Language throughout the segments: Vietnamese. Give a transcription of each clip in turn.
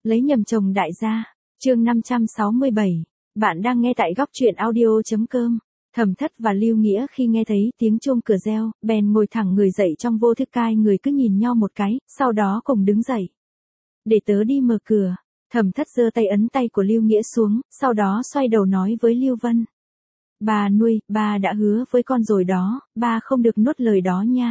Lấy nhầm chồng đại gia. Chương 567. Bạn đang nghe tại góc truyện audio.com. Thẩm Thất và Lưu Nghĩa khi nghe thấy tiếng chuông cửa reo, bèn ngồi thẳng người dậy trong vô thức, hai người cứ nhìn nhau một cái, sau đó cùng đứng dậy. Để tớ đi mở cửa. Thẩm Thất giơ tay ấn tay của Lưu Nghĩa xuống, sau đó xoay đầu nói với Lưu Vân. Bà nuôi, ba đã hứa với con rồi đó, ba không được nuốt lời đó nha.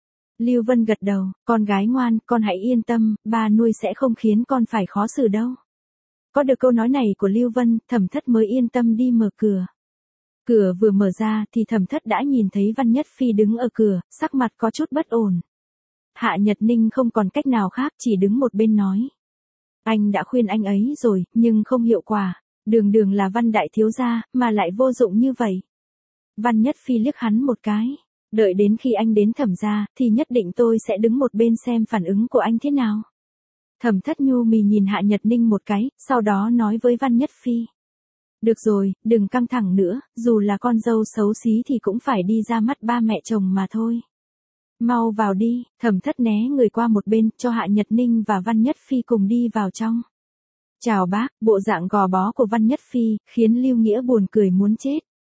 Lưu Vân gật đầu, con gái ngoan, con hãy yên tâm, ba nuôi sẽ không khiến con phải khó xử đâu. Có được câu nói này của Lưu Vân, Thẩm Thất mới yên tâm đi mở cửa. Cửa vừa mở ra thì Thẩm Thất đã nhìn thấy Văn Nhất Phi đứng ở cửa, sắc mặt có chút bất ổn. Hạ Nhật Ninh không còn cách nào khác, chỉ đứng một bên nói. Anh đã khuyên anh ấy rồi, nhưng không hiệu quả. Đường đường là Văn đại thiếu gia, mà lại vô dụng như vậy. Văn Nhất Phi liếc hắn một cái. Đợi đến khi anh đến Thẩm gia, thì nhất định tôi sẽ đứng một bên xem phản ứng của anh thế nào. Thẩm Thất nhu mì nhìn Hạ Nhật Ninh một cái, sau đó nói với Văn Nhất Phi. Được rồi, đừng căng thẳng nữa, dù là con dâu xấu xí thì cũng phải đi ra mắt ba mẹ chồng mà thôi. Mau vào đi. Thẩm Thất né người qua một bên, cho Hạ Nhật Ninh và Văn Nhất Phi cùng đi vào trong. Chào bác. Bộ dạng gò bó của Văn Nhất Phi, khiến Lưu Nghĩa buồn cười muốn chết.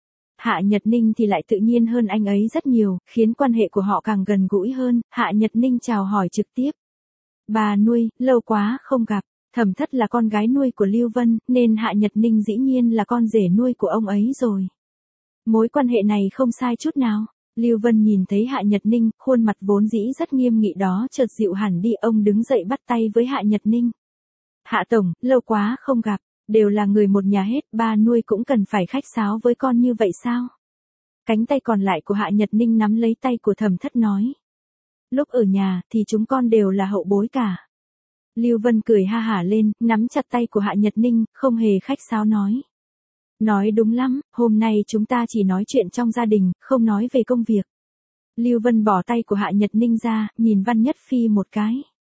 Hạ Nhật Ninh thì lại tự nhiên hơn anh ấy rất nhiều, khiến quan hệ của họ càng gần gũi hơn. Hạ Nhật Ninh chào hỏi trực tiếp. Bà nuôi, lâu quá không gặp. Thẩm Thất là con gái nuôi của Lưu Vân, nên Hạ Nhật Ninh dĩ nhiên là con rể nuôi của ông ấy rồi. Mối quan hệ này không sai chút nào. Lưu Vân nhìn thấy Hạ Nhật Ninh, khuôn mặt vốn dĩ rất nghiêm nghị đó chợt dịu hẳn đi, ông đứng dậy bắt tay với Hạ Nhật Ninh. Hạ tổng, lâu quá không gặp, đều là người một nhà hết, ba nuôi cũng cần phải khách sáo với con như vậy sao? Cánh tay còn lại của Hạ Nhật Ninh nắm lấy tay của Thẩm Thất nói. Lúc ở nhà thì chúng con đều là hậu bối cả. Lưu Vân cười ha hả lên, nắm chặt tay của Hạ Nhật Ninh, không hề khách sáo nói. Nói đúng lắm, hôm nay chúng ta chỉ nói chuyện trong gia đình, không nói về công việc. Lưu Vân bỏ tay của Hạ Nhật Ninh ra, nhìn Văn Nhất Phi một cái.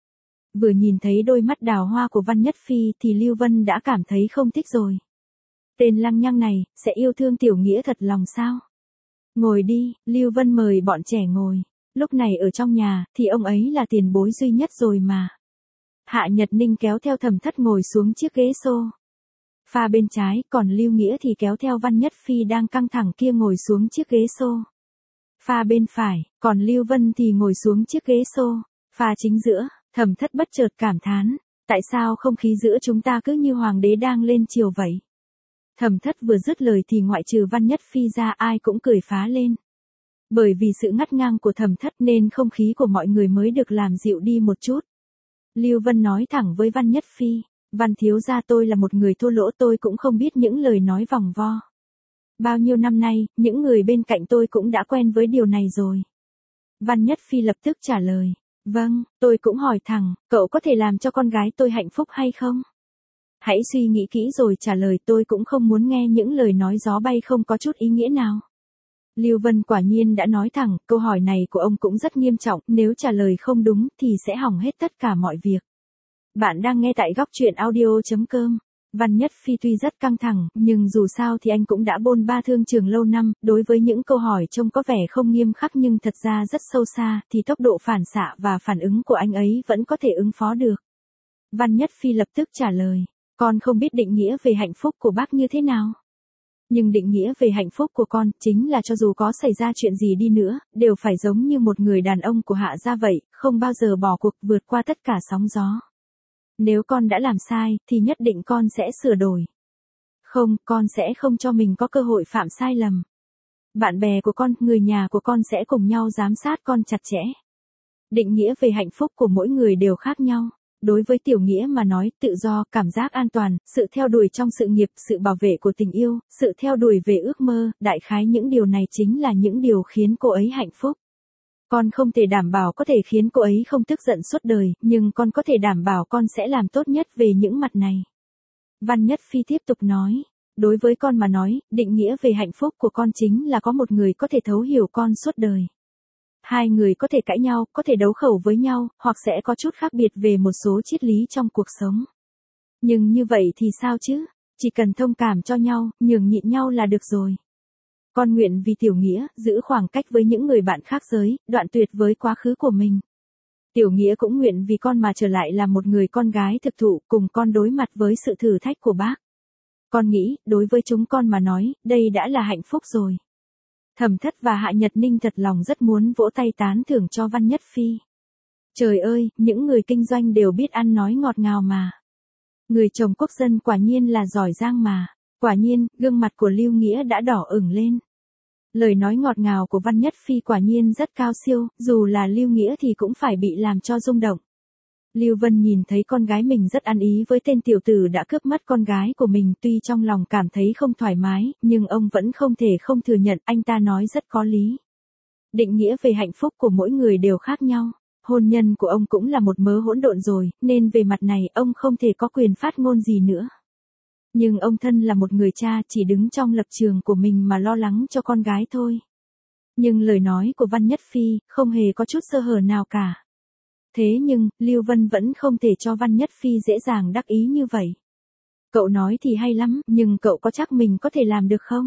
Vừa nhìn thấy đôi mắt đào hoa của Văn Nhất Phi thì Lưu Vân đã cảm thấy không thích rồi. Tên lăng nhăng này, sẽ yêu thương Tiểu Nghĩa thật lòng sao? Ngồi đi, Lưu Vân mời bọn trẻ ngồi. Lúc này ở trong nhà, thì ông ấy là tiền bối duy nhất rồi mà. Hạ Nhật Ninh kéo theo Thẩm Thất ngồi xuống chiếc ghế sofa bên trái, còn Lưu Nghĩa thì kéo theo Văn Nhất Phi đang căng thẳng kia ngồi xuống chiếc ghế sofa bên phải, còn Lưu Vân thì ngồi xuống chiếc ghế sofa chính giữa. Thẩm Thất bất chợt cảm thán, tại sao không khí giữa chúng ta cứ như hoàng đế đang lên triều vậy? Thẩm Thất vừa dứt lời thì ngoại trừ Văn Nhất Phi ra ai cũng cười phá lên. Bởi vì sự ngắt ngang của Thẩm Thất nên không khí của mọi người mới được làm dịu đi một chút. Lưu Vân nói thẳng với Văn Nhất Phi, Văn thiếu gia, tôi là một người thua lỗ, tôi cũng không biết những lời nói vòng vo. Bao nhiêu năm nay, những người bên cạnh tôi cũng đã quen với điều này rồi. Văn Nhất Phi lập tức trả lời, vâng, tôi cũng hỏi thẳng, cậu có thể làm cho con gái tôi hạnh phúc hay không? Hãy suy nghĩ kỹ rồi trả lời, tôi cũng không muốn nghe những lời nói gió bay không có chút ý nghĩa nào. Lưu Vân quả nhiên đã nói thẳng, câu hỏi này của ông cũng rất nghiêm trọng, nếu trả lời không đúng thì sẽ hỏng hết tất cả mọi việc. Bạn đang nghe tại góc truyện audio.com. Văn Nhất Phi tuy rất căng thẳng, nhưng dù sao thì anh cũng đã bôn ba thương trường lâu năm, đối với những câu hỏi trông có vẻ không nghiêm khắc nhưng thật ra rất sâu xa, thì tốc độ phản xạ và phản ứng của anh ấy vẫn có thể ứng phó được. Văn Nhất Phi lập tức trả lời, con không biết định nghĩa về hạnh phúc của bác như thế nào. Nhưng định nghĩa về hạnh phúc của con, chính là cho dù có xảy ra chuyện gì đi nữa, đều phải giống như một người đàn ông của Hạ gia vậy, không bao giờ bỏ cuộc, vượt qua tất cả sóng gió. Nếu con đã làm sai, thì nhất định con sẽ sửa đổi. Không, con sẽ không cho mình có cơ hội phạm sai lầm. Bạn bè của con, người nhà của con sẽ cùng nhau giám sát con chặt chẽ. Định nghĩa về hạnh phúc của mỗi người đều khác nhau. Đối với Tiểu Nghĩa mà nói, tự do, cảm giác an toàn, sự theo đuổi trong sự nghiệp, sự bảo vệ của tình yêu, sự theo đuổi về ước mơ, đại khái những điều này chính là những điều khiến cô ấy hạnh phúc. Con không thể đảm bảo có thể khiến cô ấy không tức giận suốt đời, nhưng con có thể đảm bảo con sẽ làm tốt nhất về những mặt này. Văn Nhất Phi tiếp tục nói, đối với con mà nói, định nghĩa về hạnh phúc của con chính là có một người có thể thấu hiểu con suốt đời. Hai người có thể cãi nhau, có thể đấu khẩu với nhau, hoặc sẽ có chút khác biệt về một số triết lý trong cuộc sống. Nhưng như vậy thì sao chứ? Chỉ cần thông cảm cho nhau, nhường nhịn nhau là được rồi. Con nguyện vì Tiểu Nghĩa, giữ khoảng cách với những người bạn khác giới, đoạn tuyệt với quá khứ của mình. Tiểu Nghĩa cũng nguyện vì con mà trở lại là một người con gái thực thụ, cùng con đối mặt với sự thử thách của bác. Con nghĩ, đối với chúng con mà nói, đây đã là hạnh phúc rồi. Thẩm Thất và Hạ Nhật Ninh thật lòng rất muốn vỗ tay tán thưởng cho Văn Nhất Phi. Trời ơi, những người kinh doanh đều biết ăn nói ngọt ngào mà. Người chồng quốc dân quả nhiên là giỏi giang mà. Quả nhiên, gương mặt của Lưu Nghĩa đã đỏ ửng lên. Lời nói ngọt ngào của Văn Nhất Phi quả nhiên rất cao siêu, dù là Lưu Nghĩa thì cũng phải bị làm cho rung động. Lưu Vân nhìn thấy con gái mình rất ăn ý với tên tiểu tử đã cướp mất con gái của mình, tuy trong lòng cảm thấy không thoải mái, nhưng ông vẫn không thể không thừa nhận, anh ta nói rất có lý. Định nghĩa về hạnh phúc của mỗi người đều khác nhau. Hôn nhân của ông cũng là một mớ hỗn độn rồi, nên về mặt này ông không thể có quyền phát ngôn gì nữa. Nhưng ông thân là một người cha chỉ đứng trong lập trường của mình mà lo lắng cho con gái thôi. Nhưng lời nói của Văn Nhất Phi không hề có chút sơ hở nào cả. Thế nhưng, Lưu Vân vẫn không thể cho Văn Nhất Phi dễ dàng đắc ý như vậy. Cậu nói thì hay lắm, nhưng cậu có chắc mình có thể làm được không?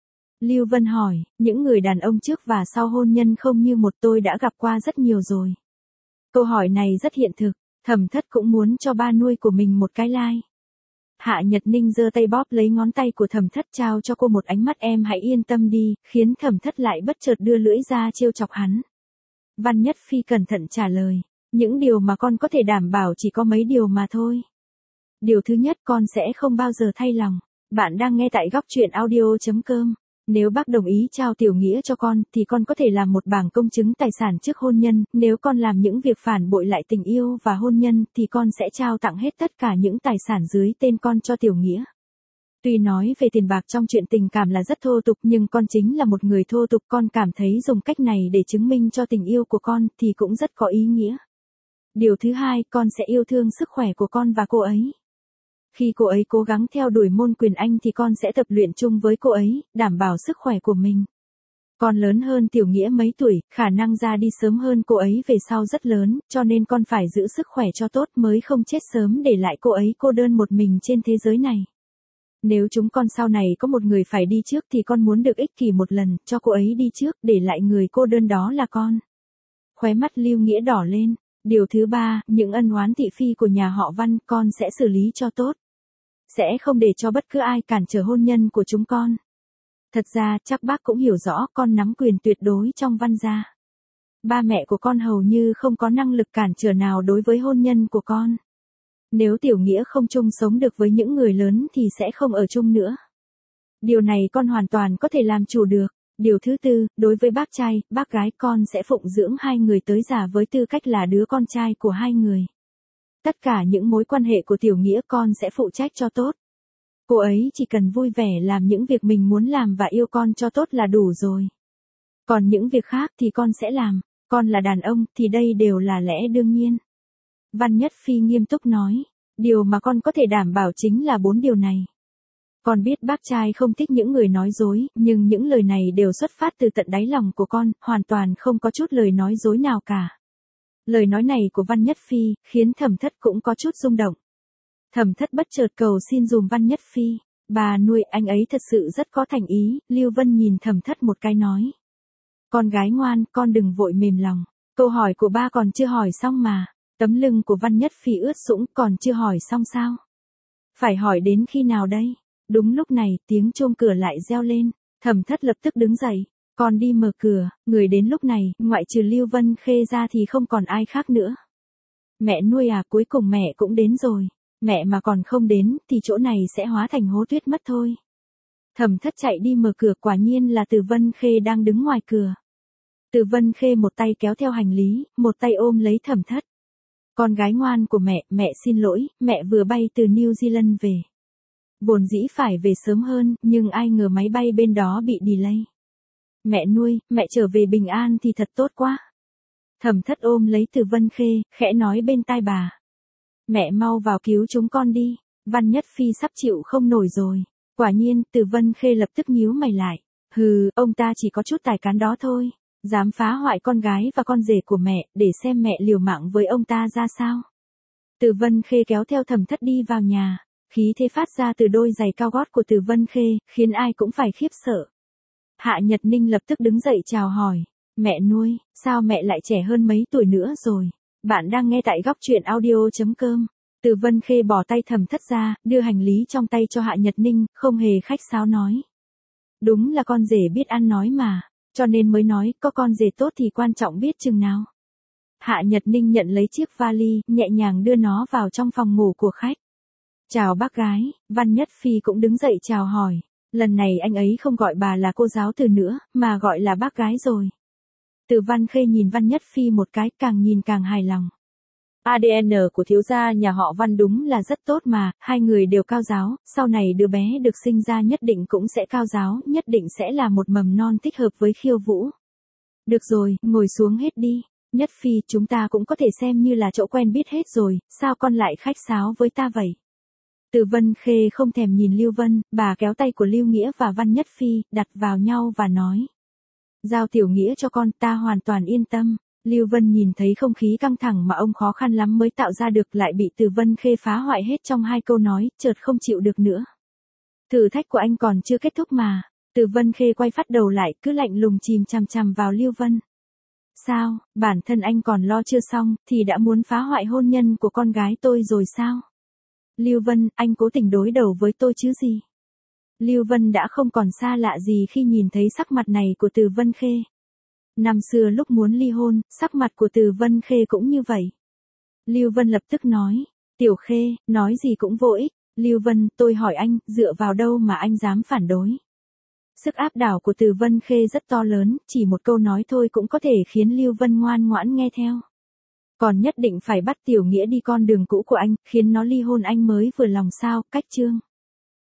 Lưu Vân hỏi, những người đàn ông trước và sau hôn nhân không như một tôi đã gặp qua rất nhiều rồi. Câu hỏi này rất hiện thực, Thẩm Thất cũng muốn cho ba nuôi của mình một cái like. Hạ Nhật Ninh giơ tay bóp lấy ngón tay của Thẩm Thất trao cho cô một ánh mắt em hãy yên tâm đi, khiến Thẩm Thất lại bất chợt đưa lưỡi ra trêu chọc hắn. Văn Nhất Phi cẩn thận trả lời, những điều mà con có thể đảm bảo chỉ có mấy điều mà thôi. Điều thứ nhất, con sẽ không bao giờ thay lòng. Bạn đang nghe tại góc truyện audio.com. Nếu bác đồng ý trao Tiểu Nghĩa cho con, thì con có thể làm một bảng công chứng tài sản trước hôn nhân, nếu con làm những việc phản bội lại tình yêu và hôn nhân, thì con sẽ trao tặng hết tất cả những tài sản dưới tên con cho Tiểu Nghĩa. Tuy nói về tiền bạc trong chuyện tình cảm là rất thô tục, nhưng con chính là một người thô tục, con cảm thấy dùng cách này để chứng minh cho tình yêu của con, thì cũng rất có ý nghĩa. Điều thứ hai, con sẽ yêu thương sức khỏe của con và cô ấy. Khi cô ấy cố gắng theo đuổi môn quyền Anh thì con sẽ tập luyện chung với cô ấy, đảm bảo sức khỏe của mình. Con lớn hơn Tiểu Nghĩa mấy tuổi, khả năng ra đi sớm hơn cô ấy về sau rất lớn, cho nên con phải giữ sức khỏe cho tốt mới không chết sớm để lại cô ấy cô đơn một mình trên thế giới này. Nếu chúng con sau này có một người phải đi trước thì con muốn được ích kỷ một lần, cho cô ấy đi trước, để lại người cô đơn đó là con. Khóe mắt Lưu Nghĩa đỏ lên. Điều thứ ba, những ân oán thị phi của nhà họ Văn con sẽ xử lý cho tốt. Sẽ không để cho bất cứ ai cản trở hôn nhân của chúng con. Thật ra, chắc bác cũng hiểu rõ con nắm quyền tuyệt đối trong Văn gia. Ba mẹ của con hầu như không có năng lực cản trở nào đối với hôn nhân của con. Nếu Tiểu Nghĩa không chung sống được với những người lớn thì sẽ không ở chung nữa. Điều này con hoàn toàn có thể làm chủ được. Điều thứ tư, đối với bác trai, bác gái con sẽ phụng dưỡng hai người tới già với tư cách là đứa con trai của hai người. Tất cả những mối quan hệ của Tiểu Nghĩa con sẽ phụ trách cho tốt. Cô ấy chỉ cần vui vẻ làm những việc mình muốn làm và yêu con cho tốt là đủ rồi. Còn những việc khác thì con sẽ làm, con là đàn ông thì đây đều là lẽ đương nhiên. Văn Nhất Phi nghiêm túc nói, điều mà con có thể đảm bảo chính là 4 điều này. Con biết bác trai không thích những người nói dối, nhưng những lời này đều xuất phát từ tận đáy lòng của con, hoàn toàn không có chút lời nói dối nào cả. Lời nói này của Văn Nhất Phi, khiến Thẩm Thất cũng có chút rung động. Thẩm Thất bất chợt cầu xin dùm Văn Nhất Phi, bà nuôi anh ấy thật sự rất có thành ý, Lưu Vân nhìn Thẩm Thất một cái nói. Con gái ngoan, con đừng vội mềm lòng, câu hỏi của ba còn chưa hỏi xong mà, tấm lưng của Văn Nhất Phi ướt sũng còn chưa hỏi xong sao? Phải hỏi đến khi nào đây? Đúng lúc này, tiếng chuông cửa lại reo lên, Thẩm Thất lập tức đứng dậy, con đi mở cửa, người đến lúc này, ngoại trừ Lưu Vân Khê ra thì không còn ai khác nữa. Mẹ nuôi à, cuối cùng mẹ cũng đến rồi, mẹ mà còn không đến, thì chỗ này sẽ hóa thành hố tuyết mất thôi. Thẩm Thất chạy đi mở cửa, quả nhiên là Từ Vân Khê đang đứng ngoài cửa. Từ Vân Khê một tay kéo theo hành lý, một tay ôm lấy Thẩm Thất. Con gái ngoan của mẹ xin lỗi, mẹ vừa bay từ New Zealand về. Vốn dĩ phải về sớm hơn, nhưng ai ngờ máy bay bên đó bị delay. Mẹ nuôi, mẹ trở về bình an thì thật tốt quá. Thẩm Thất ôm lấy Từ Vân Khê, khẽ nói bên tai bà. Mẹ mau vào cứu chúng con đi, Văn Nhất Phi sắp chịu không nổi rồi. Quả nhiên, Từ Vân Khê lập tức nhíu mày lại. Hừ, ông ta chỉ có chút tài cán đó thôi. Dám phá hoại con gái và con rể của mẹ, để xem mẹ liều mạng với ông ta ra sao. Từ Vân Khê kéo theo Thẩm Thất đi vào nhà. Khí thế phát ra từ đôi giày cao gót của Từ Vân Khê, khiến ai cũng phải khiếp sợ. Hạ Nhật Ninh lập tức đứng dậy chào hỏi. Mẹ nuôi, sao mẹ lại trẻ hơn mấy tuổi nữa rồi? Bạn đang nghe tại góc truyện audio.com. Từ Vân Khê bỏ tay Thẩm Thất ra, đưa hành lý trong tay cho Hạ Nhật Ninh, không hề khách sáo nói. Đúng là con rể biết ăn nói mà, cho nên mới nói, có con rể tốt thì quan trọng biết chừng nào. Hạ Nhật Ninh nhận lấy chiếc vali, nhẹ nhàng đưa nó vào trong phòng ngủ của khách. Chào bác gái, Văn Nhất Phi cũng đứng dậy chào hỏi. Lần này anh ấy không gọi bà là cô giáo từ nữa, mà gọi là bác gái rồi. Từ Văn Khê nhìn Văn Nhất Phi một cái, càng nhìn càng hài lòng. ADN của thiếu gia nhà họ Văn đúng là rất tốt mà, hai người đều cao giáo, sau này đứa bé được sinh ra nhất định cũng sẽ cao giáo, nhất định sẽ là một mầm non thích hợp với Khiêu Vũ. Được rồi, ngồi xuống hết đi. Nhất Phi, chúng ta cũng có thể xem như là chỗ quen biết hết rồi, sao con lại khách sáo với ta vậy? Từ Vân Khê không thèm nhìn Lưu Vân, bà kéo tay của Lưu Nghĩa và Văn Nhất Phi, đặt vào nhau và nói. Giao Tiểu Nghĩa cho con, ta hoàn toàn yên tâm. Lưu Vân nhìn thấy không khí căng thẳng mà ông khó khăn lắm mới tạo ra được lại bị Từ Vân Khê phá hoại hết trong hai câu nói, chợt không chịu được nữa. Thử thách của anh còn chưa kết thúc mà. Từ Vân Khê quay phát đầu lại, cứ lạnh lùng chìm chằm chằm vào Lưu Vân. Sao, bản thân anh còn lo chưa xong, thì đã muốn phá hoại hôn nhân của con gái tôi rồi sao? Lưu Vân, anh cố tình đối đầu với tôi chứ gì? Lưu Vân đã không còn xa lạ gì khi nhìn thấy sắc mặt này của Từ Vân Khê. Năm xưa lúc muốn ly hôn, sắc mặt của Từ Vân Khê cũng như vậy. Lưu Vân lập tức nói, Tiểu Khê, nói gì cũng vô ích. Lưu Vân, tôi hỏi anh, dựa vào đâu mà anh dám phản đối? Sức áp đảo của Từ Vân Khê rất to lớn, chỉ một câu nói thôi cũng có thể khiến Lưu Vân ngoan ngoãn nghe theo. Còn nhất định phải bắt Tiểu Nghĩa đi con đường cũ của anh, khiến nó ly hôn anh mới vừa lòng sao, cách chương.